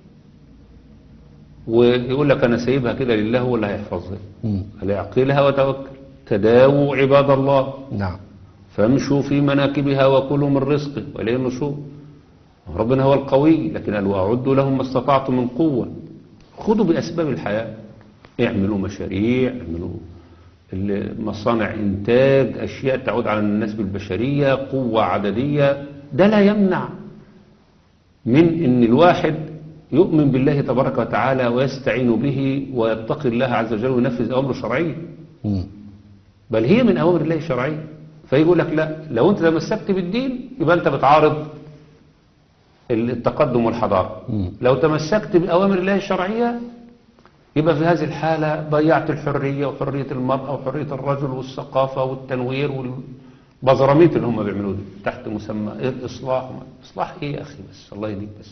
ويقول لك أنا سايبها كده لله هو اللي هيحفظها. قال اعقلها وتوكل تداووا عباد الله. نعم. فامشوا في مناكبها وكلوا من رزقه وإليه النشور. ربنا هو القوي لكن قال وأعدوا لهم ما استطعتم من قوة. خذوا بأسباب الحياة اعملوا مشاريع اعملوا مصانع إنتاج أشياء تعود على الناس بالبشرية قوة عددية. ده لا يمنع من أن الواحد يؤمن بالله تبارك وتعالى ويستعين به ويتقي الله عز وجل وينفذ أوامره الشرعية بل هي من أوامر الله الشرعية. فيقول لك لا لو أنت تمسكت بالدين يبقى أنت بتعارض التقدم والحضارة. لو تمسكت بأوامر الله الشرعية يبقى في هذه الحالة ضيعت الحرية وحرية المرأة وحرية الرجل والثقافة والتنوير والبزراميط اللي هم بيعملوا دي تحت مسمى الإصلاح. إصلاح إيه يا أخي بس الله يديك بس.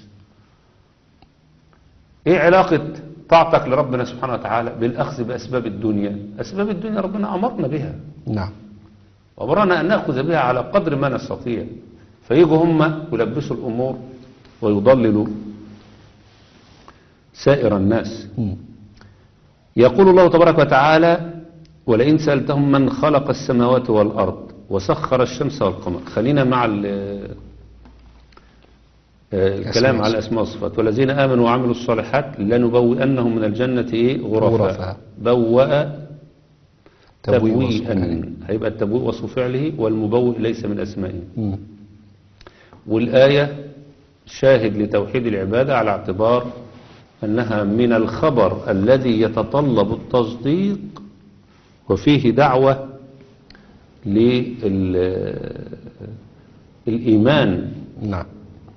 إيه علاقة طاعتك لربنا سبحانه وتعالى بالأخذ بأسباب الدنيا؟ أسباب الدنيا ربنا أمرنا بها. نعم. وأمرنا أن نأخذ بها على قدر ما نستطيع. فيجوا هم يلبسوا الأمور ويضللوا سائر الناس. م. يقول الله تبارك وتعالى ولئن سألتهم من خلق السماوات والأرض وسخر الشمس والقمر. خلينا مع الكلام على الأسماء والصفات. والذين آمنوا وعملوا الصالحات لنبوئنهم من الجنة غرفا بوأ تبويئا. هيبقى التبويء وصف فعله والمبوئ ليس من أسمائه. م. والآية شاهد لتوحيد العبادة على اعتبار أنها من الخبر الذي يتطلب التصديق وفيه دعوة للإيمان نعم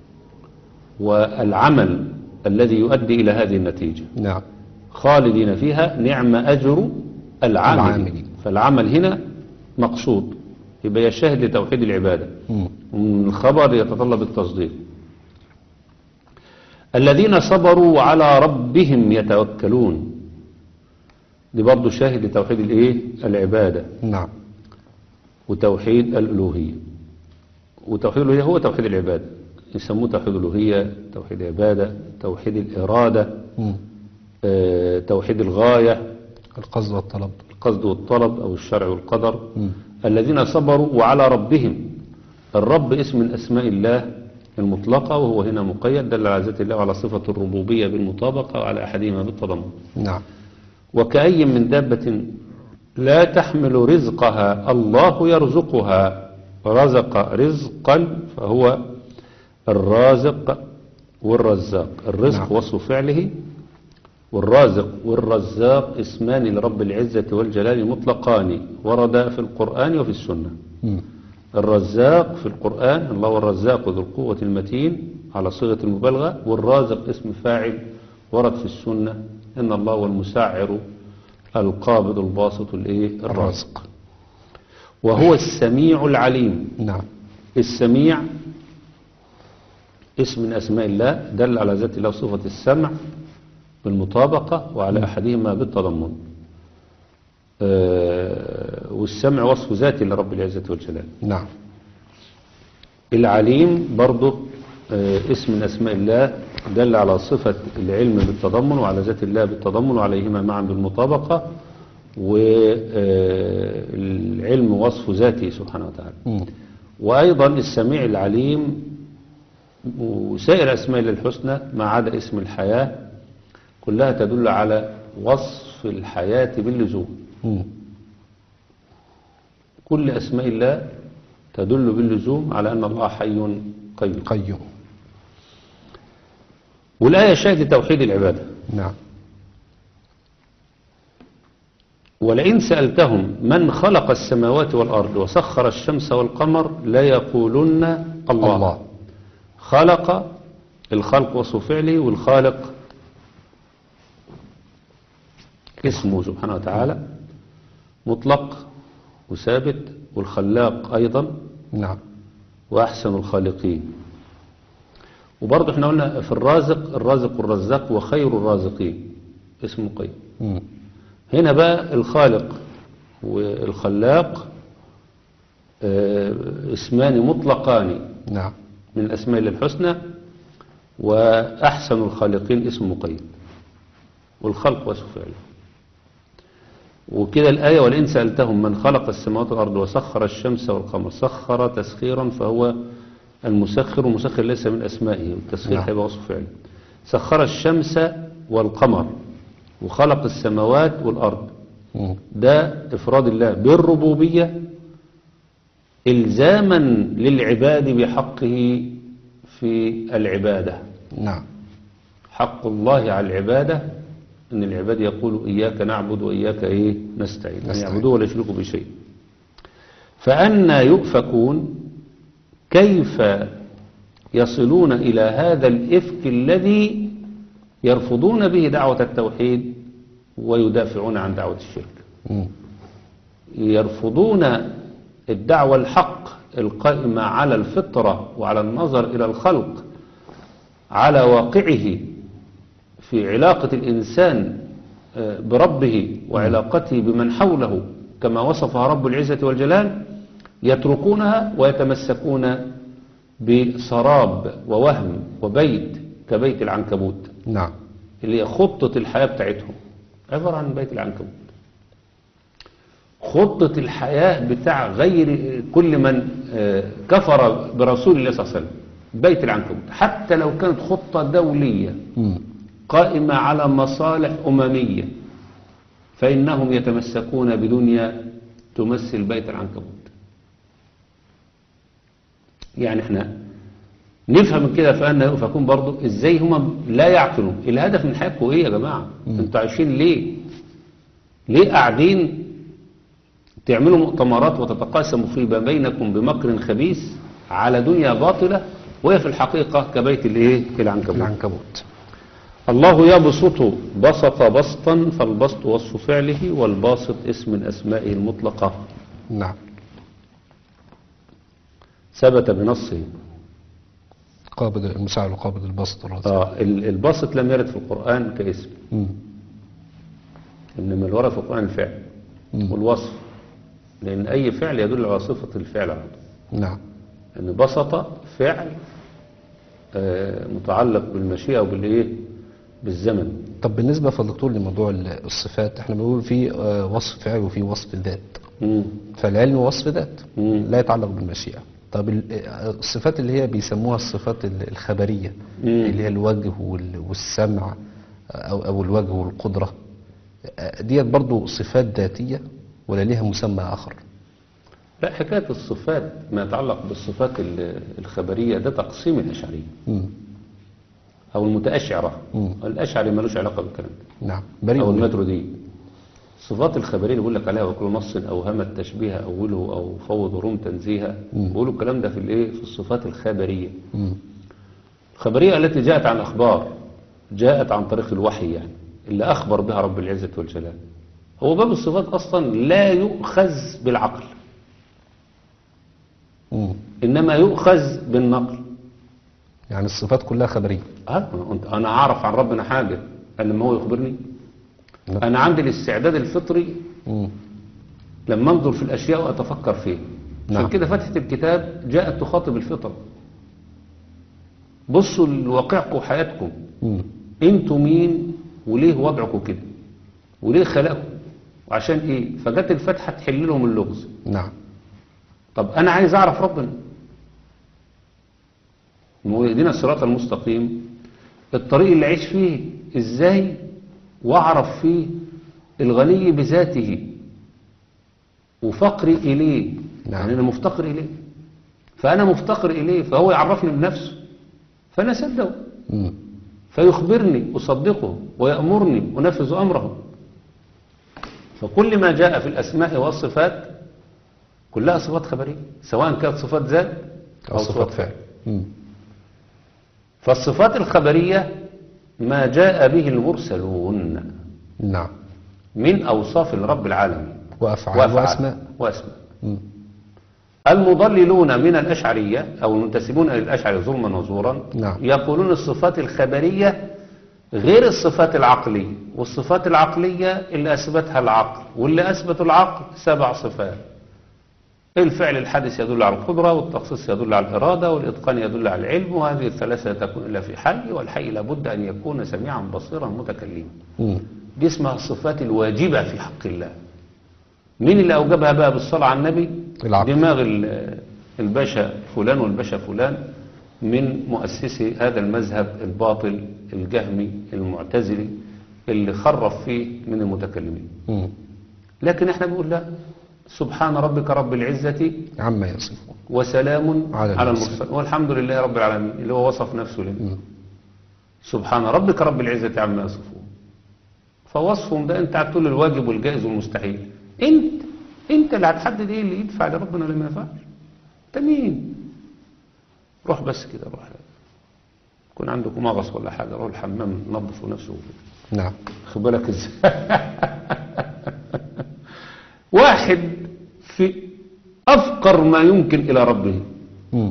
والعمل الذي يؤدي إلى هذه النتيجة. نعم خالدين فيها نعم أجر العامل. العاملين. فالعمل هنا مقصود، يبقى يشاهد لتوحيد العبادة، مم. ومن الخبر يتطلب التصديق. الذين صبروا على ربهم يتوكلون، دي برضو شاهد لتوحيد الايه العبادة نعم وتوحيد الألوهية. وتوحيد الألوهية هو توحيد العبادة، يسموه توحيد الألوهية، توحيد العبادة، توحيد الإرادة، مم. آه، توحيد الغاية، القصد والطلب. القصد والطلب أو الشرع والقدر. مم. الذين صبروا وعلى ربهم، الرب اسم من أسماء الله المطلقة، وهو هنا مقيد، دل على ذات الله وعلى صفة الربوبية بالمطابقة وعلى أحدهما بالتضمن. نعم وكأي من دابة لا تحمل رزقها الله يرزقها. رزق رزقا فهو الرازق والرزاق. الرزق نعم. وصف فعله، والرازق والرزاق اسمان لرب العزة والجلال مطلقان، وردا في القرآن وفي السنة. مم. الرزاق في القرآن الله هو الرزاق ذو القوة المتين على صيغة المبالغة، والرازق اسم فاعل ورد في السنة إن الله هو المسعر القابض الباسط الايه الرازق. وهو السميع العليم. نعم السميع اسم من أسماء الله دل على ذات الله صفة السمع بالمطابقة وعلى أحدهما بالتضمن. آه والسمع وصف ذاتي لرب العزة والجلال. نعم العليم برضه آه اسم من أسماء الله دل على صفة العلم بالتضمن وعلى ذات الله بالتضمن وعليهما معا بالمطابقة، والعلم وصف ذاته سبحانه وتعالى. مم. وأيضا السميع العليم وسائر أسماء الله الحسنى ما عدا اسم الحياة كلها تدل على وصف الحياة باللزوم. مم. كل أسماء الله تدل باللزوم على أن الله حي قيوم. قيوم. والآية شاهد توحيد العبادة. نعم ولئن سألتهم من خلق السماوات والأرض وسخر الشمس والقمر ليقولن الله, الله. خلق، الخلق وصف فعله، والخالق اسمه سبحانه وتعالى مطلق وثابت، والخلاق أيضا نعم وأحسن الخالقين. وبرضه احنا قلنا في الرازق الرازق والرزاق وخير الرازقين اسمه قيم. مم. هنا بقى الخالق والخلاق اه اسمان مطلقان نعم من الأسماء الحسنى، وأحسن الخالقين اسم مقيد، والخلق وصف فعله. وكده الآية ولئن سألتهم من خلق السماوات والأرض وسخر الشمس والقمر. سخر تسخيرا فهو المسخر، ومسخر ليس من أسمائه، والتسخير هيبقى وصف فعله. سخر الشمس والقمر وخلق السماوات والأرض. مم. ده إفراد الله بالربوبية إلزاما للعباد بحقه في العبادة. نعم حق الله على العبادة أن العباد يقولوا إياك نعبد وإياك إيه نستعين، أن يعبدوه ولا يشركوا بشيء. فأنا يؤفكون؟ كيف يصلون إلى هذا الإفك الذي يرفضون به دعوة التوحيد ويدافعون عن دعوة الشرك؟ مم. يرفضون الدعوة الحق القائمة على الفطرة وعلى النظر إلى الخلق على واقعه في علاقة الإنسان بربه وعلاقته بمن حوله كما وصفها رب العزة والجلال. يتركونها ويتمسكون بسراب ووهم وبيت كبيت العنكبوت. نعم اللي هي خطة الحياة بتاعتهم عبارة عن بيت العنكبوت. خطة الحياة بتاع غير كل من كفر برسول الله صلى الله عليه وسلم بيت العنكبوت، حتى لو كانت خطة دولية مم. قائمة على مصالح أممية، فإنهم يتمسكون بدنيا تمثل بيت العنكبوت. يعني احنا نفهم كده فأنا يؤفكون برضو ازاي هم لا يعقلون. الهدف من حياتكم ايه يا جماعة؟ انتوا عايشين ليه؟ ليه قاعدين تعملوا مؤتمرات وتتقاسموا فيما بينكم بمكر خبيث على دنيا باطلة وهي في الحقيقة كبيت الايه العنكبوت. العنكبوت. الله يبسط بسط بسطا، فالبسط وصف فعله والباسط اسم من أسمائه المطلقة. نعم. ثبت بنصه. قابض المساعد وقابض البسط الرزق. آه الباسط لم يرد في القرآن كاسم، مم. إنما الورد في القرآن الفعل مم. والوصف، لأن أي فعل يدل على صفة الفعل على طول. نعم. أن بسط فعل آه متعلق بالمشيئة وبالإيه بالزمن. طب بالنسبة فالدكتور لموضوع الصفات، احنا بنقول في آه، وصف فعل وفي وصف ذات. مم. فالعلم وصف ذات مم. لا يتعلق بالمشيئة. طب ال- آه، الصفات اللي هي بيسموها الصفات ال- الخبرية، مم. اللي هي الوجه وال- والسمع أو, أو الوجه والقدرة، آه، ديت برضو صفات ذاتية ولا ليها مسمى آخر؟ لا، حكاية الصفات ما يتعلق بالصفات ال- الخبرية ده تقسيم الأشعرية مم. أو المتأشعرة. مم. الأشعري ملوش علاقة بالكلام ده، نعم. بريء أو منه. الماتريدي. الصفات الخبرية اللي بيقول لك عليها وكل نص أوهم التشبيه أوله أو فوض روم تنزيها، مم. بيقولوا الكلام ده في الإيه في الصفات الخبرية. مم. الخبرية التي جاءت عن أخبار، جاءت عن طريق الوحي، يعني اللي أخبر بها رب العزة والجلال. هو باب الصفات أصلا لا يؤخذ بالعقل، مم. إنما يؤخذ بالنقل. يعني الصفات كلها خبرية. ها، أنت- أنا أعرف عن ربنا حاجة قال لما هو يخبرني. نعم. أنا عندي الاستعداد الفطري مم. لما انظر في الأشياء وأتفكر فيها. نعم. عشان كده فتحة الكتاب جاءت تخاطب الفطر. بصوا لواقعكم وحياتكم، مم. انتوا مين وليه وضعكم كده وليه خلقكم وعشان ايه. فجت الفتحة تحل لهم اللغز. نعم. طب أنا عايز أعرف ربنا، هو يهدينا الصراط المستقيم، الطريق اللي أعيش فيه إزاي وأعرف فيه الغني بذاته وفقري إليه. نعم. يعني أنا مفتقر إليه، فأنا مفتقر إليه، فهو يعرفني بنفسه فأنا أصدقه، مم. فيخبرني أصدقه ويأمرني أنفذ أمره. فكل ما جاء في الأسماء والصفات كلها صفات خبرية، سواء كانت صفات ذات أو صفات فعل. مم. فالصفات الخبرية ما جاء به المرسلون نعم. من أوصاف رب العالمين وأفعال وأسماء. وأسماء. مم. المضللون من الأشعرية أو المنتسبون للأشعري ظلما وزورا نعم. يقولون الصفات الخبرية غير الصفات العقلية، والصفات العقلية اللي أثبتها العقل، واللي أثبت العقل سبع صفات. الفعل الحادث يدل على القدرة، والتخصيص يدل على الإرادة، والإتقان يدل على العلم، وهذه الثلاثة لا تكون إلا في حي، والحي لابد أن يكون سميعا بصيرا متكلما. مم. دي اسمها الصفات الواجبة في حق الله. مين اللي أوجبها بقى بالصلاة على النبي؟ العقل. دماغ ال- الباشا فلان والباشا فلان من مؤسسي هذا المذهب الباطل الجهمي المعتزلي اللي خرف فيه من المتكلمين. مم. لكن احنا بنقول لا، سبحان ربك رب العزة عما يصفون. وسلام على على المرسلين. المرسلين والحمد لله رب العالمين، اللي هو وصف نفسه لنا. مم. سبحان ربك رب العزة عما يصفون. فوصفهم ده انت هتقول الواجب والجائز والمستحيل. انت انت اللي هتحدد ايه اللي يدفع لربنا اللي ما ينفعش. انت مين؟ روح بس كده، روح يكون عندكم مغص ولا حاجه، روح الحمام نظفوا نفسه. نعم. خد بالك ازاي. واحد في افقر ما يمكن الى ربه مم.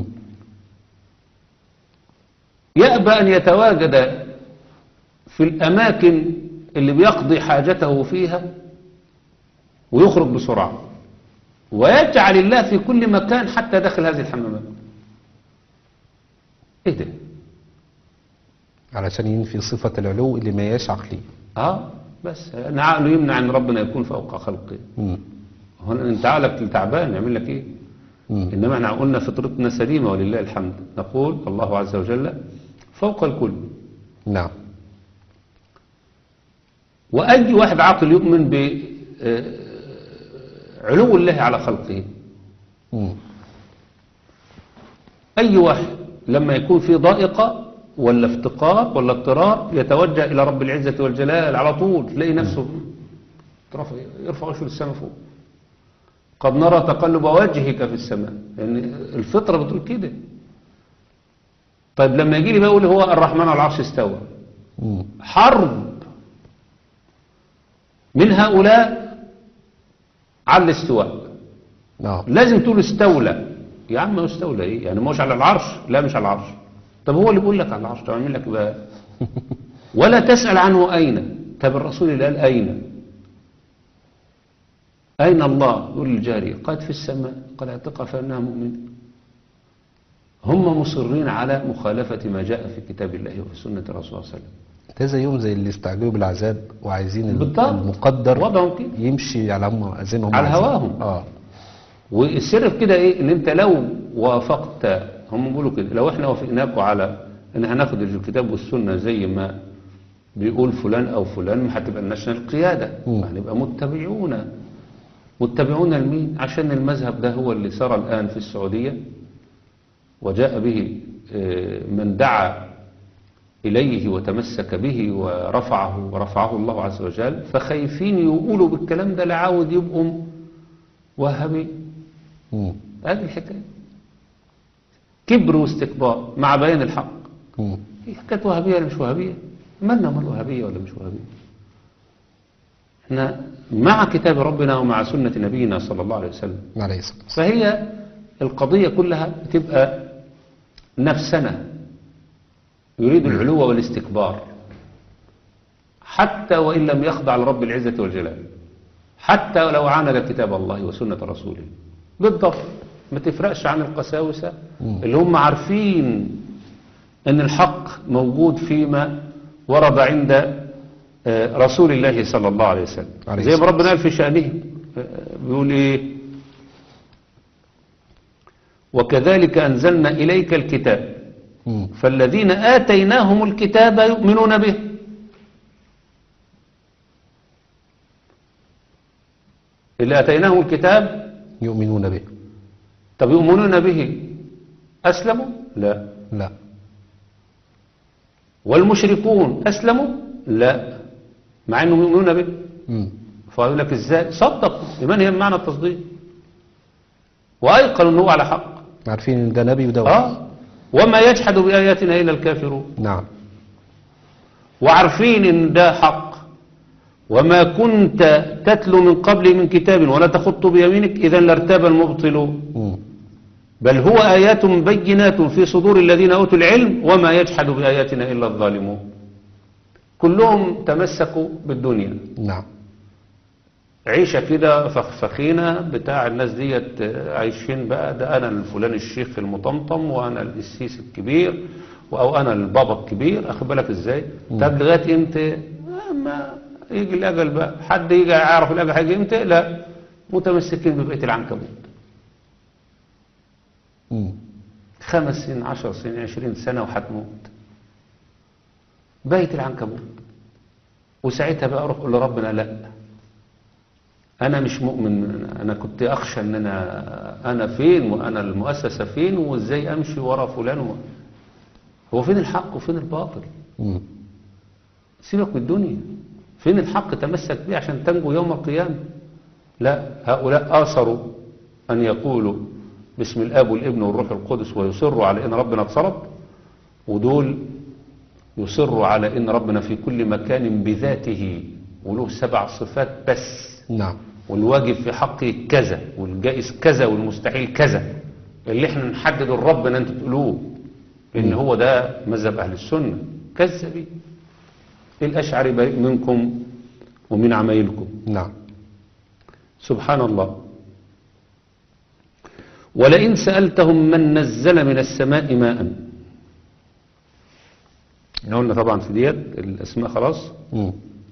يأبى أن يتواجد في الأماكن اللي بيقضي حاجته فيها ويخرج بسرعة، ويجعل الله في كل مكان حتى داخل هذه الحمامات. ايه ده؟ علشان ينفي صفة العلو اللي ما هياش عقلية. اه بس أنا عقله يمنع ان ربنا يكون فوق خلقه. مم. هون انت عقلك تعبان يعمل لك ايه؟ مم. انما احنا قلنا فطرتنا سليمة ولله الحمد، نقول الله عز وجل فوق الكل. نعم. وأي واحد عاقل يؤمن بعلو الله على خلقه. مم. أي واحد لما يكون في ضائقة ولا افتقار ولا اضطرار يتوجه إلى رب العزة والجلال على طول، تلاقي نفسه يرفع وشه للسماء فوق. قد نرى تقلب وجهك في السماء، لأن يعني الفطرة بتقول كده. طيب لما يجي لي بقول هو الرحمن على العرش استوى، مم. حرب من هؤلاء على الاستواء. نعم. لازم تقول استولى. يا عم استولى ايه يعني؟ مش على العرش؟ لا مش على العرش. طب هو اللي بيقول لك على العرش، طب اعمل لك بقى ولا تسأل عنه أين. طب الرسول اللي قال أين أين الله؟ يقول للجارية قد في السماء، قال اعتقها فإنها مؤمنة. هم مصرين على مخالفة ما جاء في كتاب الله وفي سنة الرسول صلى الله عليه وسلم. ده زيهم زي اللي استعجلوا بالعذاب وعايزين بالضبط. المقدر وضعهم كده يمشي على هم زي ما هم على عايزين. هواهم. اه والسر في كده ايه؟ ان انت لو وافقت، هم بيقولوا كده، لو احنا وافقناكوا على ان هناخد الكتاب والسنة زي ما بيقول فلان او فلان، ما هتبقى لناش القيادة، مم. هنبقى متبعون. متبعون لمين؟ عشان المذهب ده هو اللي سار الآن في السعودية وجاء به من دعا إليه وتمسك به ورفعه ورفعه الله عز وجل، فخايفين يقولوا بالكلام ده لعاود يبقوا وهابي. مم. هذه الحكاية كبر واستكبار مع بيان الحق. مم. هي حكاية وهابية ولا مش وهابية؟ مالنا مال وهابية ولا مش وهابية؟ احنا مع كتاب ربنا ومع سنة نبينا صلى الله عليه وسلم. عليه الصلاة والسلام. فهي القضية كلها بتبقى نفسنا يريد العلو والاستكبار، حتى وإن لم يخضع لرب العزة والجلال، حتى لو عاند كتاب الله وسنة رسوله بالضبط. ما تفرقش عن القساوسة اللي هم عارفين أن الحق موجود فيما ورد عند رسول الله صلى الله عليه وسلم، زي ما ربنا قال في شأنه. بيقول إيه؟ وكذلك أنزلنا إليك الكتاب فالذين آتيناهم الكتاب يؤمنون به. اللي آتيناهم الكتاب يؤمنون به. طب يؤمنون به أسلموا؟ لا. لا. والمشركون أسلموا؟ لا، مع أنهم يؤمنون به. فأقول لك إزاي؟ صدقوا. إيمان هي معنى التصديق، وأيقنوا أنه على حق، عارفين ان ده نبي وده آه. وما يجحد بآياتنا إلا الكافرون. نعم. وعارفين ان ده حق. وما كنت تتلو من قبل من كتاب ولا تخط بيمينك إذا لارتاب المبطلون. بل هو آيات بينات في صدور الذين أوتوا العلم وما يجحد بآياتنا إلا الظالمون. كلهم تمسكوا بالدنيا. نعم. عيشة كده فخفخينة بتاع الناس ديت، عايشين بقى ده أنا الفلان الشيخ المطمطم وأنا القسيس الكبير أو أنا البابا الكبير. أخد بالك إزاي؟ طب لغاية إمتى؟ ما يجي الأجل بقى. حد يجي يعرف الأجل هيجي إمتى؟ لا، متمسكين ببقية العنكبوت. مم. خمس سنين عشر سنين عشرين سنة وحتموت بيت العنكبوت. وساعتها بقى أروح أقول لربنا لا، أنا مش مؤمن. أنا كنت أخشى أن أنا أنا فين وأنا المؤسسة فين وإزاي أمشي ورا فلان و... هو فين الحق وفين الباطل؟ مم. سيبك من الدنيا. فين الحق تمسك به عشان تنجو يوم القيامة؟ لا، هؤلاء آثروا أن يقولوا باسم الآب والابن والروح القدس ويصروا على أن ربنا اتصرف، ودول يصروا على أن ربنا في كل مكان بذاته وله سبع صفات بس. نعم. والواجب في حقه كذا والجائز كذا والمستحيل كذا. اللي احنا نحدد الرب ان انتوا تقولوه ان هو ده مذهب اهل السنة. كذبي. الاشعري بريء منكم ومن عمايلكم. نعم. سبحان الله. ولئن سألتهم من نزل من السماء ماء. قلنا طبعا في ديت الاسماء خلاص. مم.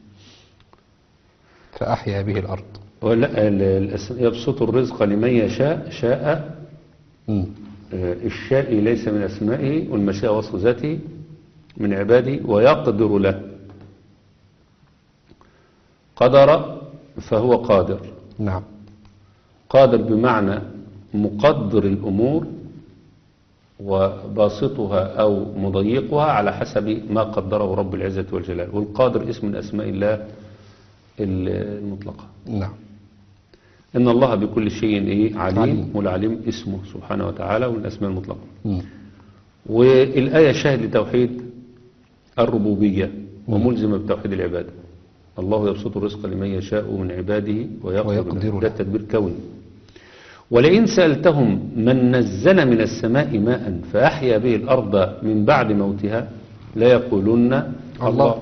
فأحيا به الأرض. ولا يبسط الرزق لمن يشاء. شاء مم. الشاء ليس من أسمائه، والمشاء وصف ذاته من عباده. ويقدر له. قدر فهو قادر. نعم. قادر بمعنى مقدر الأمور وباسطها أو مضيقها على حسب ما قدره رب العزة والجلال. والقادر اسم من أسماء الله المطلقة. نعم. إن الله بكل شيء إيه عليم, عليم. والعليم اسمه سبحانه وتعالى ومن الأسماء المطلقة. مم. والآية شاهد لتوحيد الربوبية وملزمة بتوحيد العبادة. الله يبسط الرزق لمن يشاء من عباده ويقدر ويقدر له. له. ده تدبير كوني. ولئن سألتهم من نزل من السماء ماء فأحيا به الأرض من بعد موتها لا يقولون الله, الله.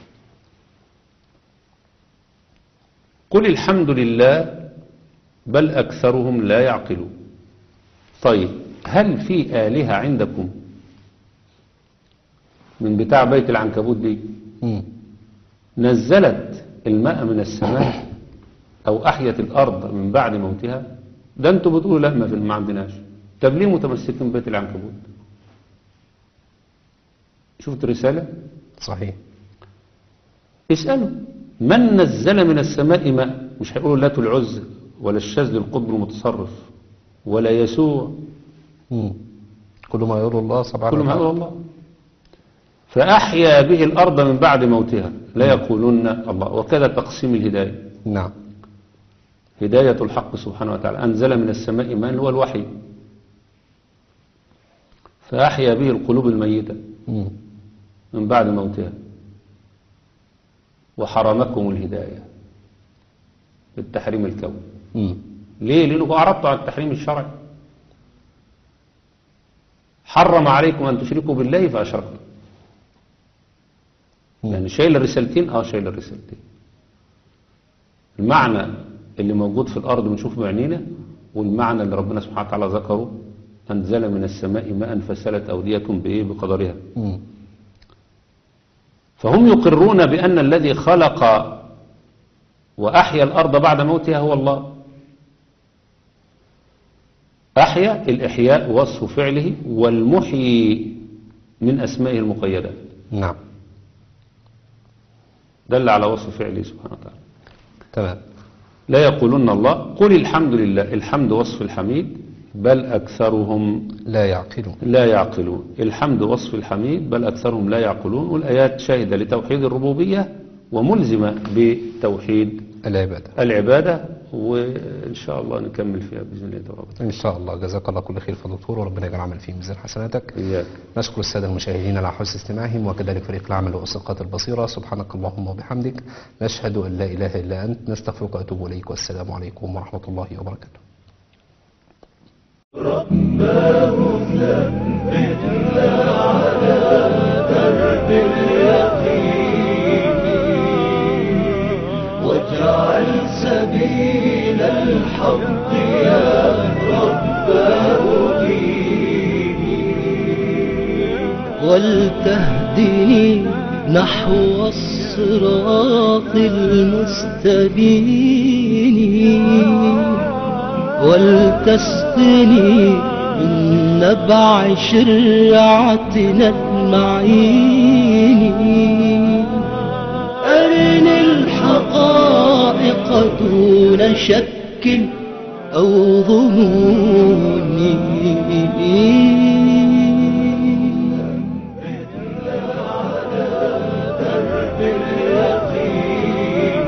قل الحمد لله بل أكثرهم لا يعقلون. طيب هل في آلهة عندكم من بتاع بيت العنكبوت دي مم. نزلت الماء من السماء أو أحيت الأرض من بعد موتها؟ ده أنتوا بتقولوا لا ما, في ما عندناش. طب ليه متمسكين ببيت العنكبوت؟ شفت الرسالة؟ صحيح. اسألوا من نزل من السماء ماء. مش هيقولوا لا العز ولا الشاذ القطب المتصرف ولا يسوع. مم. كل ما يقول الله سبحانه كل ما وتعالى. يقول الله. فأحيا به الأرض من بعد موتها لا يقولون الله. وكذا تقسيم الهداية. نعم. هداية الحق سبحانه وتعالى أنزل من السماء ماء هو الوحي فأحيا به القلوب الميتة مم. من بعد موتها وحرمكم الهداية بالتحريم الكوني. مم. ليه؟ لأنه أعرضتوا عن التحريم الشرعي. حرم عليكم أن تشركوا بالله فأشركوا. يعني شايل الرسالتين. اه شايل الرسالتين. المعنى اللي موجود في الأرض بنشوفه بعينينا والمعنى اللي ربنا سبحانه وتعالى ذكره أنزل من السماء ماء فسالت أودية بإيه بقدرها. مم. فهم يقرون بأن الذي خلق وأحيا الأرض بعد موتها هو الله. أحيا الإحياء وصف فعله والمحيي من أسمائه المقيدة. نعم. دل على وصف فعله سبحانه وتعالى. تمام. لا يقولون الله. قل الحمد لله. الحمد وصف الحميد بل أكثرهم لا يعقلون. لا يعقلون. الحمد وصف الحميد بل أكثرهم لا يعقلون. والآيات شاهدة لتوحيد الربوبية وملزمة بتوحيد العبادة. العبادة. وإن شاء الله نكمل فيها بإذن الله تعالى. إن شاء الله. جزاك الله كل خير فضل دكتور وربنا يجعل عمل فيه ميزان حسناتك. إياك. نشكر السادة المشاهدين على حسن استماعهم وكذلك فريق العمل وأسقاط البصيرة. سبحانك اللهم وبحمدك نشهد أن لا إله إلا أنت نستغفرك وأتوب إليك والسلام عليكم ورحمة الله وبركاته. رباه ثبتنا على درب اليقين واجعل سبيل الحق يا رباه ديني ولتهدني نحو الصراط المستبين ولتسقني من نبع شرعتنا المعين أرني الحقائق دون شك أو ظنون